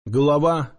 Глава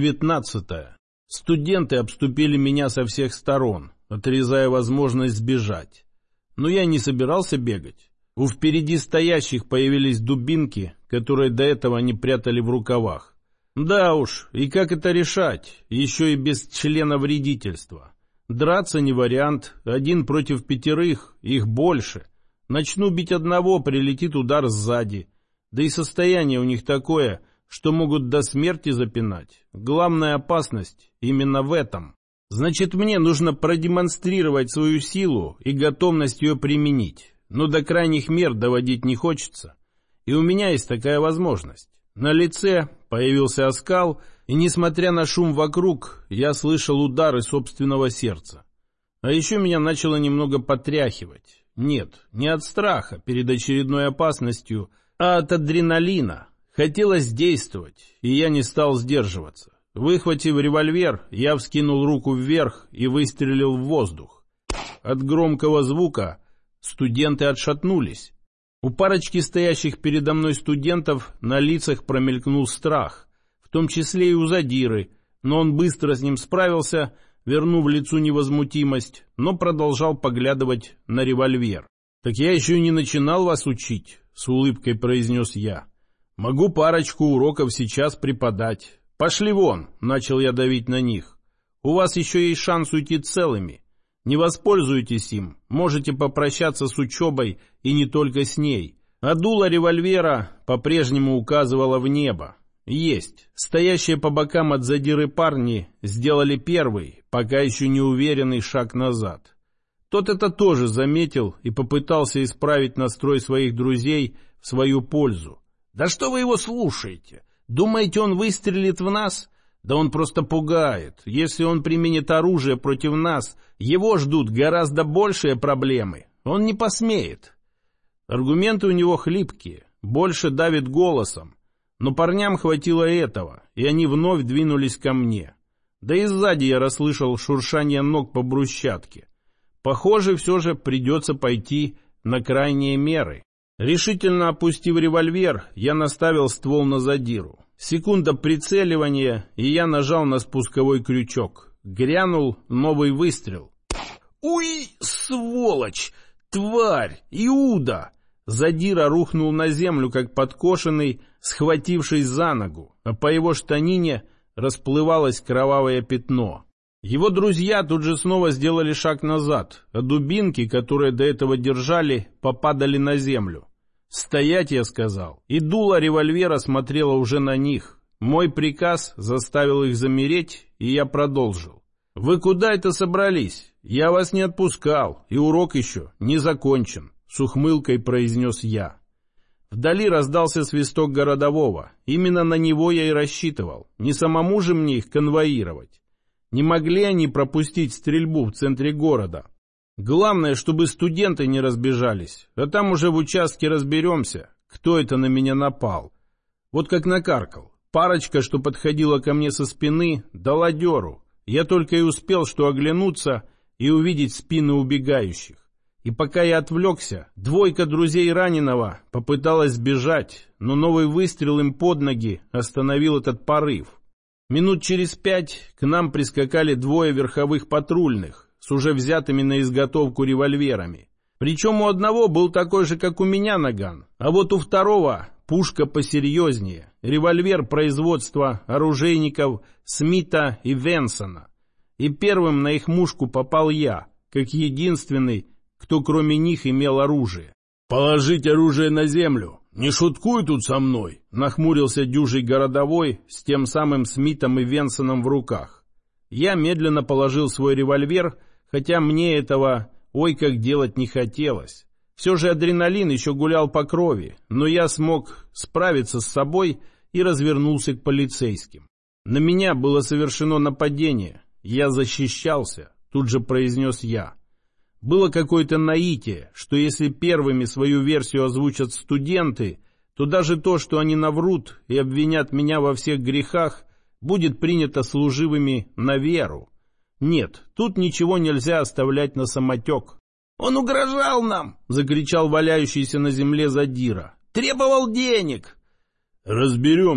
19. Студенты обступили меня со всех сторон, отрезая возможность сбежать. Но я не собирался бегать. У впереди стоящих появились дубинки, которые до этого они прятали в рукавах. Да уж, и как это решать, еще и без члена вредительства? Драться не вариант, 1 против 5, их больше. Начну бить одного, прилетит удар сзади. Да и состояние у них такое, что могут до смерти запинать. Главная опасность именно в этом. Значит, мне нужно продемонстрировать свою силу и готовность ее применить. Но до крайних мер доводить не хочется. И у меня есть такая возможность. На лице появился оскал, и, несмотря на шум вокруг, я слышал удары собственного сердца. А еще меня начало немного потряхивать. Нет, не от страха перед очередной опасностью, а от адреналина. Хотелось действовать, и я не стал сдерживаться. Выхватив револьвер, я вскинул руку вверх и выстрелил в воздух. От громкого звука студенты отшатнулись. У парочки стоящих передо мной студентов на лицах промелькнул страх, в том числе и у задиры, но он быстро с ним справился, вернув лицу невозмутимость, но продолжал поглядывать на револьвер. «Так я еще и не начинал вас учить», — с улыбкой произнес я. «Могу парочку уроков сейчас преподать. Пошли вон», — начал я давить на них. «У вас еще есть шанс уйти целыми. Не воспользуйтесь им, можете попрощаться с учебой и не только с ней». А дуло револьвера по-прежнему указывало в небо. Есть. Стоящие по бокам от задиры парни сделали первый, пока еще не уверенный шаг назад. Тот это тоже заметил и попытался исправить настрой своих друзей в свою пользу. «Да что вы его слушаете? Думаете, он выстрелит в нас? Да он просто пугает. Если он применит оружие против нас, его ждут гораздо большие проблемы. Он не посмеет». Аргументы у него хлипкие, больше давит голосом. Но парням хватило этого, и они вновь двинулись ко мне. Да и сзади я расслышал шуршание ног по брусчатке. Похоже, все же придется пойти на крайние меры. Решительно опустив револьвер, я наставил ствол на задиру. Секунда прицеливания, и я нажал на спусковой крючок. Грянул новый выстрел. «Уй, сволочь! Тварь! Иуда!» Задира рухнул на землю, как подкошенный, схватившись за ногу, а по его штанине расплывалось кровавое пятно. Его друзья тут же снова сделали шаг назад, а дубинки, которые до этого держали, попадали на землю. «Стоять!» — я сказал, и дуло револьвера смотрело уже на них. Мой приказ заставил их замереть, и я продолжил. «Вы куда это собрались? Я вас не отпускал, и урок еще не закончен», — с ухмылкой произнес я. Вдали раздался свисток городового. Именно на него я и рассчитывал. Не самому же мне их конвоировать. Не могли они пропустить стрельбу в центре города. Главное, чтобы студенты не разбежались, а там уже в участке разберемся, кто это на меня напал. Вот как накаркал. Парочка, что подходила ко мне со спины, дала дёру. Я только и успел что оглянуться и увидеть спины убегающих. И пока я отвлекся, двойка друзей раненого попыталась сбежать, но новый выстрел им под ноги остановил этот порыв. Минут через 5 к нам прискакали 2 верховых патрульных с уже взятыми на изготовку револьверами. Причем у одного был такой же, как у меня, наган, а вот у второго пушка посерьезнее. Револьвер производства оружейников Смита и Венсона. И первым на их мушку попал я, как единственный, кто кроме них имел оружие. «Положить оружие на землю! Не шуткуй тут со мной!» — нахмурился дюжий городовой с тем самым Смитом и Венсоном в руках. Я медленно положил свой револьвер, хотя мне этого ой как делать не хотелось. Все же адреналин еще гулял по крови, но я смог справиться с собой и развернулся к полицейским. На меня было совершено нападение. Я защищался, тут же произнес я. Было какое-то наитие, что если первыми свою версию озвучат студенты, то даже то, что они наврут и обвинят меня во всех грехах, будет принято служивыми на веру. Нет, тут ничего нельзя оставлять на самотек. «Он угрожал нам!» — закричал валяющийся на земле задира. «Требовал денег!» «Разберемся.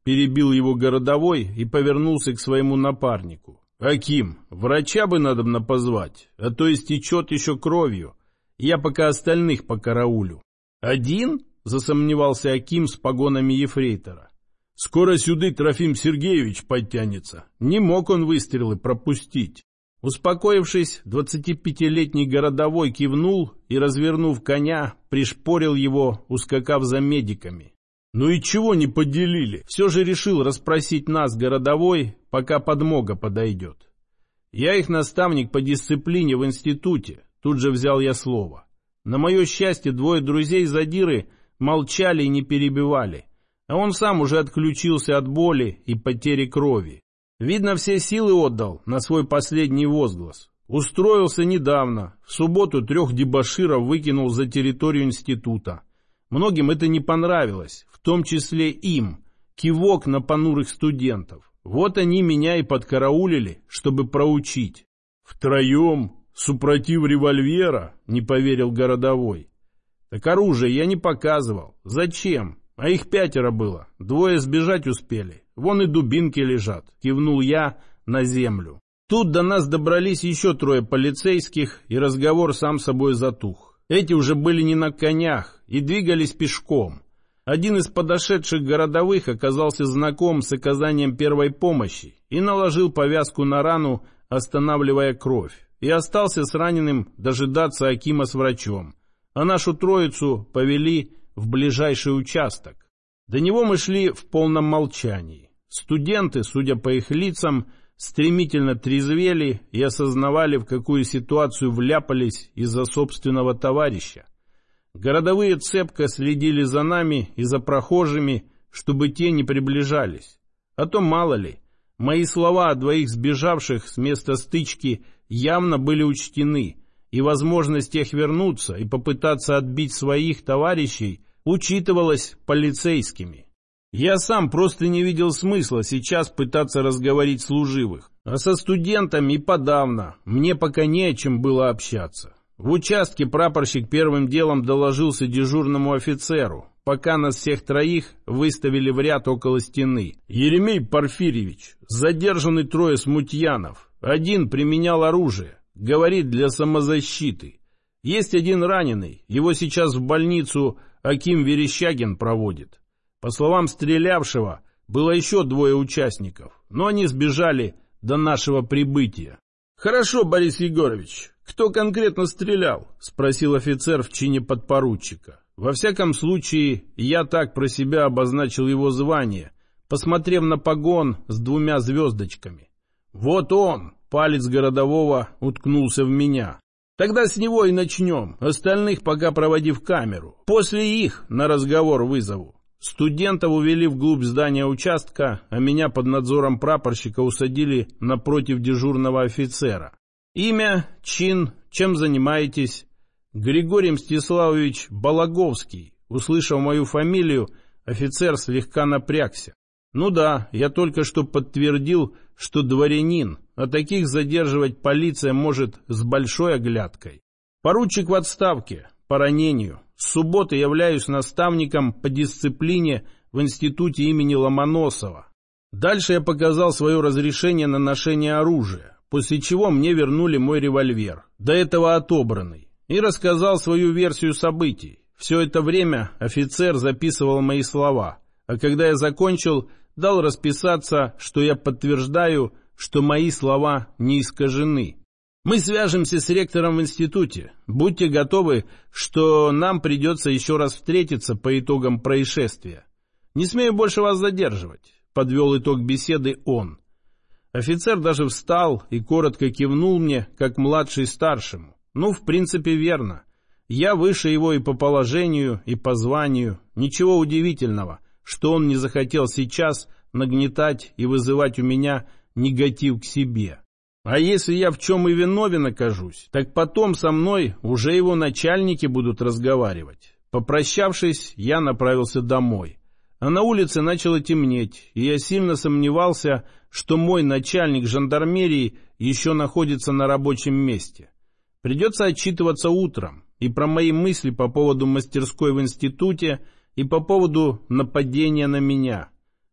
перебил его городовой и повернулся к своему напарнику. «Аким, врача бы надобно позвать, а то истечет еще кровью. Я пока остальных покараулю». «Один?» — засомневался Аким с погонами ефрейтора. «Скоро сюда Трофим Сергеевич подтянется. Не мог он выстрелы пропустить». Успокоившись, 25-летний городовой кивнул и, развернув коня, пришпорил его, ускакав за медиками. «Ну и чего не поделили?» Все же решил расспросить нас городовой, пока подмога подойдет. «Я их наставник по дисциплине в институте», тут же взял я слово. На мое счастье, двое друзей-задиры молчали и не перебивали, а он сам уже отключился от боли и потери крови. Видно, все силы отдал на свой последний возглас. Устроился недавно. В субботу 3 дебоширов выкинул за территорию института. Многим это не понравилось, в том числе им. Кивок на понурых студентов. Вот они меня и подкараулили, чтобы проучить. «Втроем? Супротив револьвера?» — не поверил городовой. «Так оружие я не показывал. Зачем? А их 5 было. 2 сбежать успели. Вон и дубинки лежат», — кивнул я на землю. Тут до нас добрались еще 3 полицейских, и разговор сам собой затух. Эти уже были не на конях и двигались пешком. Один из подошедших городовых оказался знаком с оказанием первой помощи и наложил повязку на рану, останавливая кровь, и остался с раненым дожидаться Акима с врачом. А нашу троицу повели в ближайший участок. До него мы шли в полном молчании. Студенты, судя по их лицам, стремительно трезвели и осознавали, в какую ситуацию вляпались из-за собственного товарища. Городовые цепко следили за нами и за прохожими, чтобы те не приближались. А то мало ли, мои слова о 2 сбежавших с места стычки явно были учтены, и возможность их вернуться и попытаться отбить своих товарищей учитывалась полицейскими. Я сам просто не видел смысла сейчас пытаться разговорить служивых, а со студентами подавно, мне пока не о чем было общаться. В участке прапорщик первым делом доложился дежурному офицеру, пока нас всех 3 выставили в ряд около стены. «Еремей Порфирьевич, задержаны 3 смутьянов. 1 применял оружие, говорит, для самозащиты. Есть 1 раненый, его сейчас в больницу Аким Верещагин проводит. По словам стрелявшего, было еще 2 участников, но они сбежали до нашего прибытия». «Хорошо, Борис Егорович, кто конкретно стрелял?» — спросил офицер в чине подпоручика. Во всяком случае, я так про себя обозначил его звание, посмотрев на погон с 2 звездочками. «Вот он!» — палец городового уткнулся в меня. «Тогда с него и начнем, остальных пока проводи в камеру. После их на разговор вызову». Студентов увели вглубь здания участка, а меня под надзором прапорщика усадили напротив дежурного офицера. «Имя, чин, чем занимаетесь?» «Григорий Мстиславович Балаговский». Услышав мою фамилию, офицер слегка напрягся. «Ну да, я только что подтвердил, что дворянин, а таких задерживать полиция может с большой оглядкой. Поручик в отставке, по ранению. С субботы являюсь наставником по дисциплине в институте имени Ломоносова». Дальше я показал свое разрешение на ношение оружия, после чего мне вернули мой револьвер, до этого отобранный, и рассказал свою версию событий. Все это время офицер записывал мои слова, а когда я закончил, дал расписаться, что я подтверждаю, что мои слова не искажены. «Мы свяжемся с ректором в институте. Будьте готовы, что нам придется еще раз встретиться по итогам происшествия. Не смею больше вас задерживать», — подвел итог беседы он. Офицер даже встал и коротко кивнул мне, как младший старшему. Ну, в принципе, верно. Я выше его и по положению, и по званию. Ничего удивительного, что он не захотел сейчас нагнетать и вызывать у меня негатив к себе. А если я в чем и виновен окажусь, так потом со мной уже его начальники будут разговаривать. Попрощавшись, я направился домой. А на улице начало темнеть, и я сильно сомневался, что мой начальник жандармерии еще находится на рабочем месте. Придется отчитываться утром и про мои мысли по поводу мастерской в институте, и по поводу нападения на меня.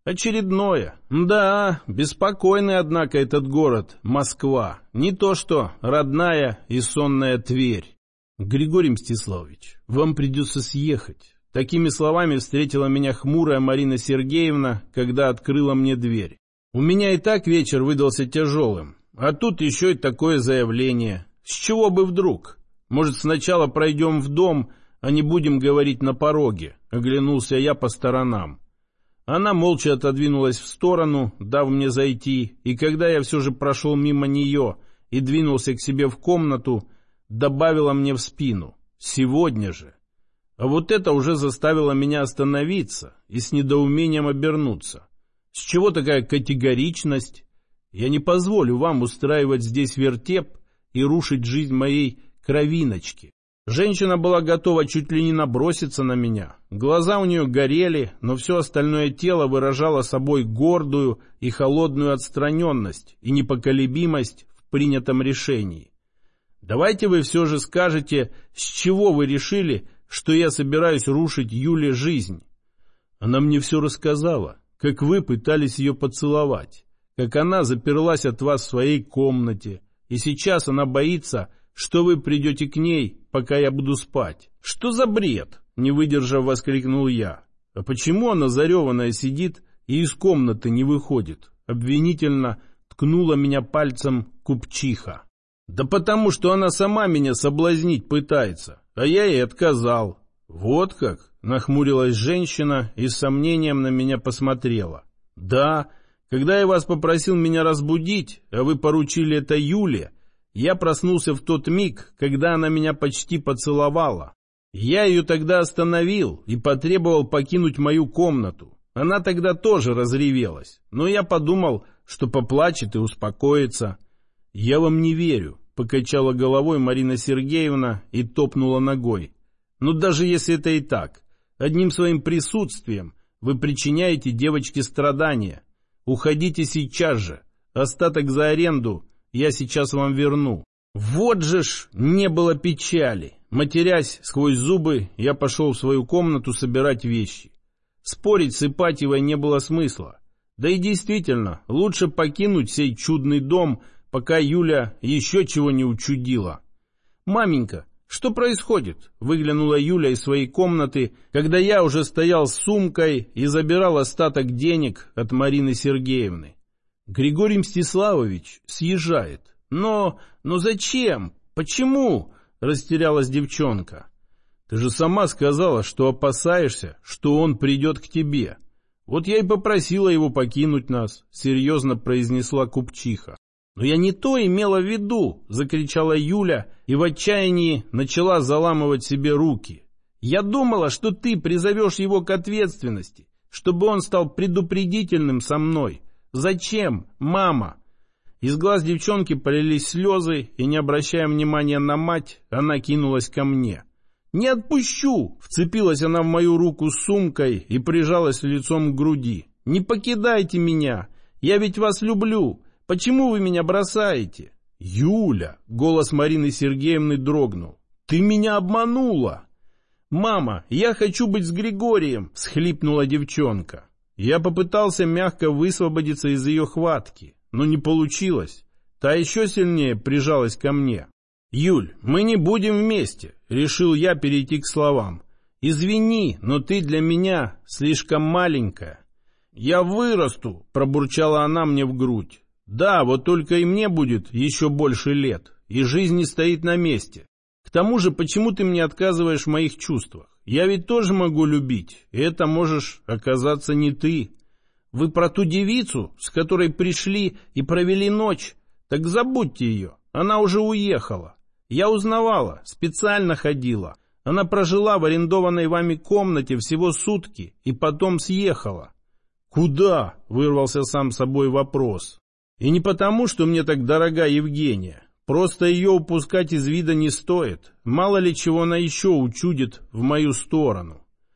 Очередное. Да, беспокойный, однако, этот город, Москва. Не то что родная и сонная Тверь. Григорий Мстиславович, вам придется съехать. Такими словами встретила меня хмурая Марина Сергеевна, когда открыла мне дверь. У меня и так вечер выдался тяжелым. А тут еще и такое заявление. С чего бы вдруг? Может, сначала пройдем в дом, а не будем говорить на пороге? Оглянулся я по сторонам. Она молча отодвинулась в сторону, дав мне зайти, и когда я все же прошел мимо нее и двинулся к себе в комнату, добавила мне в спину: «Сегодня же». А вот это уже заставило меня остановиться и с недоумением обернуться. С чего такая категоричность? Я не позволю вам устраивать здесь вертеп и рушить жизнь моей кровиночки. Женщина была готова чуть ли не наброситься на меня. Глаза у нее горели, но все остальное тело выражало собой гордую и холодную отстраненность и непоколебимость в принятом решении. Давайте вы все же скажете, с чего вы решили, что я собираюсь рушить Юле жизнь. Она мне все рассказала, как вы пытались ее поцеловать, как она заперлась от вас в своей комнате, и сейчас она боится, что вы придете к ней, пока я буду спать. Что за бред? Не выдержав, воскликнул я. А почему она зареванная сидит и из комнаты не выходит? Обвинительно ткнула меня пальцем купчиха. Да потому что она сама меня соблазнить пытается, а я ей отказал. Вот как? Нахмурилась женщина и с сомнением на меня посмотрела. Да, когда я вас попросил меня разбудить, а вы поручили это Юле, я проснулся в тот миг, когда она меня почти поцеловала. Я ее тогда остановил и потребовал покинуть мою комнату. Она тогда тоже разревелась, но я подумал, что поплачет и успокоится. «Я вам не верю», — покачала головой Марина Сергеевна и топнула ногой. «Ну даже если это и так, одним своим присутствием вы причиняете девочке страдания. Уходите сейчас же, остаток за аренду я сейчас вам верну». Вот же ж не было печали. Матерясь сквозь зубы, я пошел в свою комнату собирать вещи. Спорить с Ипатьевой не было смысла. Да и действительно, лучше покинуть сей чудный дом, пока Юля еще чего не учудила. «Маменька, что происходит?» — выглянула Юля из своей комнаты, когда я уже стоял с сумкой и забирал остаток денег от Марины Сергеевны. «Григорий Мстиславович съезжает». «Но зачем? Почему?» — растерялась девчонка. «Ты же сама сказала, что опасаешься, что он придет к тебе. Вот я и попросила его покинуть нас», — серьезно произнесла купчиха. «Но я не то имела в виду», — закричала Юля и в отчаянии начала заламывать себе руки. «Я думала, что ты призовешь его к ответственности, чтобы он стал предупредительным со мной. Зачем, мама?» Из глаз девчонки полились слезы, и, не обращая внимания на мать, она кинулась ко мне. «Не отпущу!» — вцепилась она в мою руку с сумкой и прижалась лицом к груди. «Не покидайте меня! Я ведь вас люблю! Почему вы меня бросаете?» «Юля!» — голос Марины Сергеевны дрогнул. «Ты меня обманула!» «Мама, я хочу быть с Григорием!» — всхлипнула девчонка. Я попытался мягко высвободиться из ее хватки, но не получилось. Та еще сильнее прижалась ко мне. «Юль, мы не будем вместе», — решил я перейти к словам. «Извини, но ты для меня слишком маленькая». «Я вырасту», — пробурчала она мне в грудь. «Да, вот только и мне будет еще больше лет, и жизнь не стоит на месте. К тому же, почему ты мне отказываешь в моих чувствах? Я ведь тоже могу любить, и это можешь оказаться не ты. Вы про ту девицу, с которой пришли и провели ночь? Так забудьте ее, она уже уехала. Я узнавала, специально ходила. Она прожила в арендованной вами комнате всего сутки и потом съехала». «Куда?» — вырвался сам собой вопрос. «И не потому, что мне так дорога Евгения. Просто ее упускать из вида не стоит. Мало ли чего она еще учудит в мою сторону.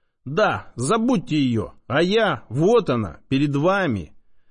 Да, забудьте ее, а я, вот она, перед вами».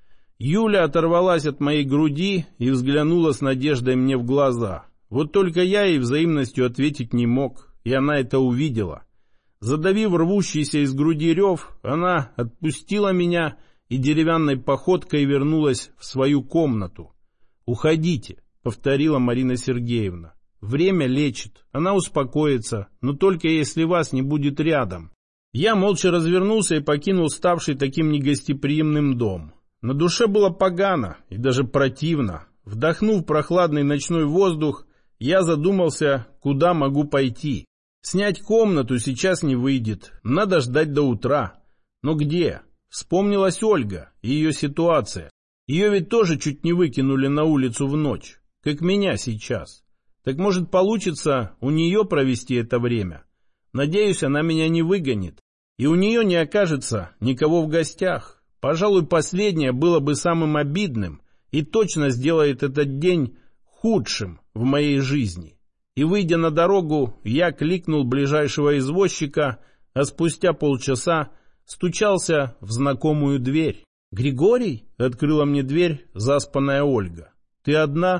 Юля оторвалась от моей груди и взглянула с надеждой мне в глаза. Вот только я ей взаимностью ответить не мог, и она это увидела. Задавив рвущийся из груди рев, она отпустила меня и деревянной походкой вернулась в свою комнату. «Уходите», — повторила Марина Сергеевна. «Время лечит, она успокоится, но только если вас не будет рядом». Я молча развернулся и покинул ставший таким негостеприимным дом. На душе было погано и даже противно. Вдохнув прохладный ночной воздух, я задумался, куда могу пойти. Снять комнату сейчас не выйдет, надо ждать до утра. Но где? Вспомнилась Ольга и ее ситуация. Ее ведь тоже чуть не выкинули на улицу в ночь, как меня сейчас. Так может получится у нее провести это время? Надеюсь, она меня не выгонит, и у нее не окажется никого в гостях. Пожалуй, последнее было бы самым обидным и точно сделает этот день худшим в моей жизни. И, выйдя на дорогу, я кликнул ближайшего извозчика, а спустя полчаса стучался в знакомую дверь. «Григорий?» — открыла мне дверь заспанная Ольга. «Ты одна?»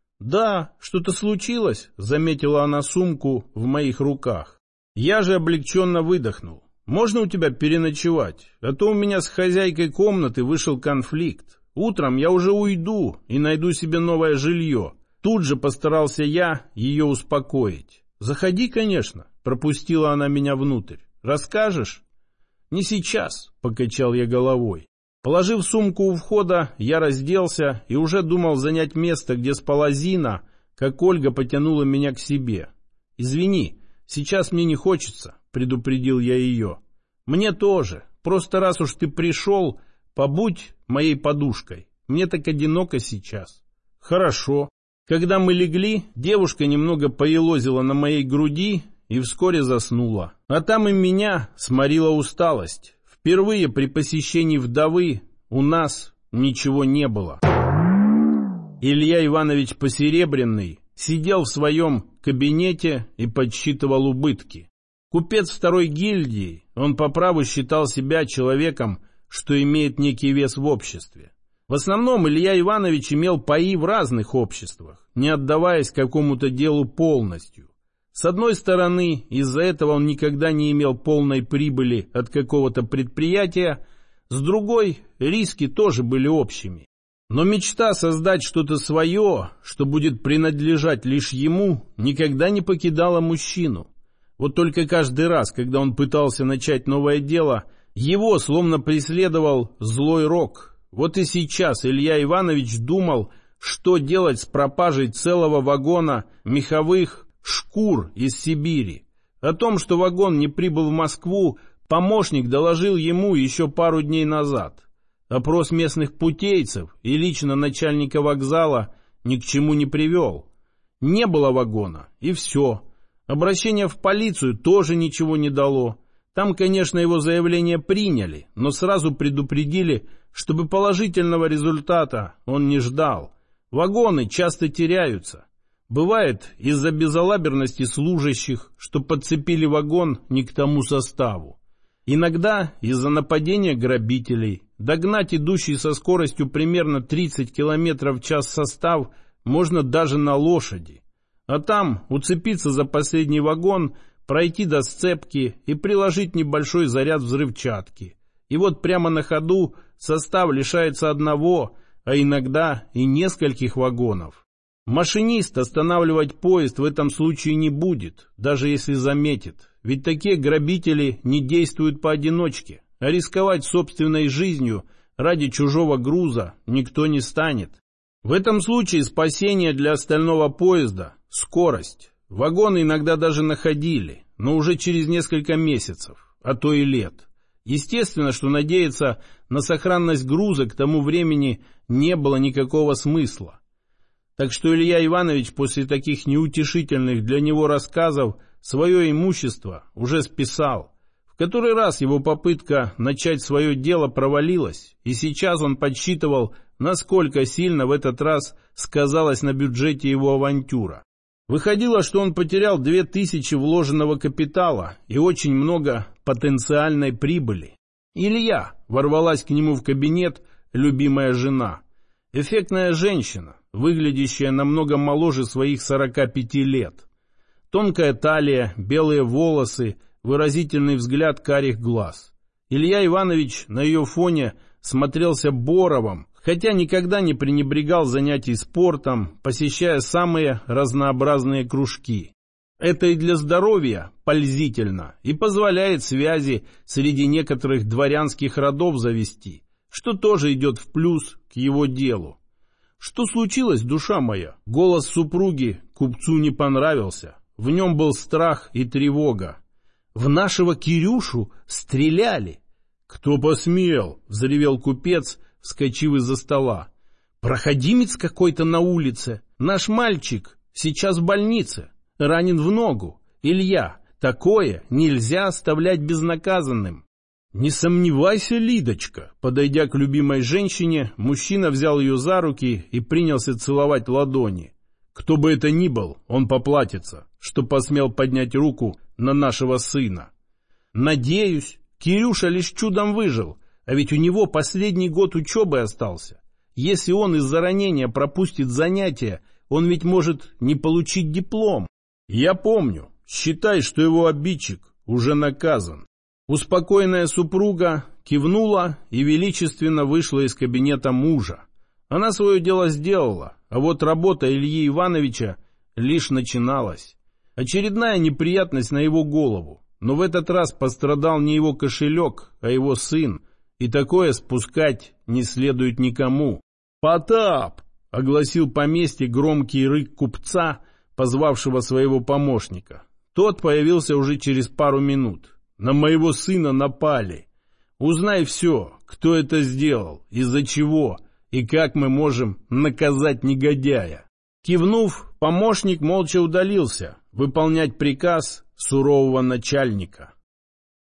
«Да, что-то случилось», — заметила она сумку в моих руках. Я же облегченно выдохнул. «Можно у тебя переночевать? А то у меня с хозяйкой комнаты вышел конфликт. Утром я уже уйду и найду себе новое жилье». Тут же постарался я ее успокоить. «Заходи, конечно», — пропустила она меня внутрь. «Расскажешь?» «Не сейчас», — покачал я головой. Положив сумку у входа, я разделся и уже думал занять место, где спала Зина, как Ольга потянула меня к себе. «Извини, сейчас мне не хочется», — предупредил я ее. «Мне тоже. Просто раз уж ты пришел, побудь моей подушкой. Мне так одиноко сейчас». «Хорошо». Когда мы легли, девушка немного поелозила на моей груди и вскоре заснула. А там и меня сморила усталость. Впервые при посещении вдовы у нас ничего не было. Илья Иванович Посеребренный сидел в своем кабинете и подсчитывал убытки. Купец второй гильдии, он по праву считал себя человеком, что имеет некий вес в обществе. В основном Илья Иванович имел паи в разных обществах, не отдаваясь какому-то делу полностью. С одной стороны, из-за этого он никогда не имел полной прибыли от какого-то предприятия, с другой, риски тоже были общими. Но мечта создать что-то свое, что будет принадлежать лишь ему, никогда не покидала мужчину. Вот только каждый раз, когда он пытался начать новое дело, его словно преследовал злой рок. Вот и сейчас Илья Иванович думал, что делать с пропажей целого вагона меховых шкур из Сибири. О том, что вагон не прибыл в Москву, помощник доложил ему еще пару дней назад. Опрос местных путейцев и лично начальника вокзала ни к чему не привел. Не было вагона, и все. Обращение в полицию тоже ничего не дало. Там, конечно, его заявление приняли, но сразу предупредили, чтобы положительного результата он не ждал. Вагоны часто теряются. Бывает из-за безалаберности служащих, что подцепили вагон не к тому составу. Иногда из-за нападения грабителей. Догнать идущий со скоростью примерно 30 км в час состав можно даже на лошади. А там уцепиться за последний вагон, пройти до сцепки и приложить небольшой заряд взрывчатки. И вот прямо на ходу состав лишается одного, а иногда и нескольких вагонов. Машинист останавливать поезд в этом случае не будет, даже если заметит. Ведь такие грабители не действуют поодиночке, а рисковать собственной жизнью ради чужого груза никто не станет. В этом случае спасение для остального поезда – скорость. Вагоны иногда даже находили, но уже через несколько месяцев, а то и лет. Естественно, что надеяться на сохранность груза к тому времени не было никакого смысла. Так что Илья Иванович после таких неутешительных для него рассказов свое имущество уже списал. В который раз его попытка начать свое дело провалилась, и сейчас он подсчитывал, насколько сильно в этот раз сказалась на бюджете его авантюра. Выходило, что он потерял 2000 вложенного капитала и очень много потенциальной прибыли. Илья ворвалась к нему в кабинет любимая жена. Эффектная женщина, выглядящая намного моложе своих 45 лет. Тонкая талия, белые волосы, выразительный взгляд карих глаз. Илья Иванович на ее фоне смотрелся Боровым, хотя никогда не пренебрегал занятий спортом, посещая самые разнообразные кружки. Это и для здоровья пользительно, и позволяет связи среди некоторых дворянских родов завести, что тоже идет в плюс к его делу. «Что случилось, душа моя?» Голос супруги купцу не понравился. В нем был страх и тревога. «В нашего Кирюшу стреляли!» «Кто посмел?» — взревел купец, вскочив из-за стола. «Проходимец какой-то на улице. Наш мальчик сейчас в больнице. Ранен в ногу. Илья, такое нельзя оставлять безнаказанным». «Не сомневайся, Лидочка». Подойдя к любимой женщине, мужчина взял ее за руки и принялся целовать ладони. «Кто бы это ни был, он поплатится, что посмел поднять руку на нашего сына. Надеюсь, Кирюша лишь чудом выжил, а ведь у него последний год учебы остался. Если он из-за ранения пропустит занятия, он ведь может не получить диплом». «Я помню. Считай, что его обидчик уже наказан». Успокоенная супруга кивнула и величественно вышла из кабинета мужа. Она свое дело сделала, а вот работа Ильи Ивановича лишь начиналась. Очередная неприятность на его голову, но в этот раз пострадал не его кошелек, а его сын, и такое спускать не следует никому. «Потап!» — огласил поместье громкий рык купца, позвавшего своего помощника. Тот появился уже через пару минут. «На моего сына напали. Узнай все, кто это сделал, из-за чего и как мы можем наказать негодяя». Кивнув, помощник молча удалился выполнять приказ сурового начальника.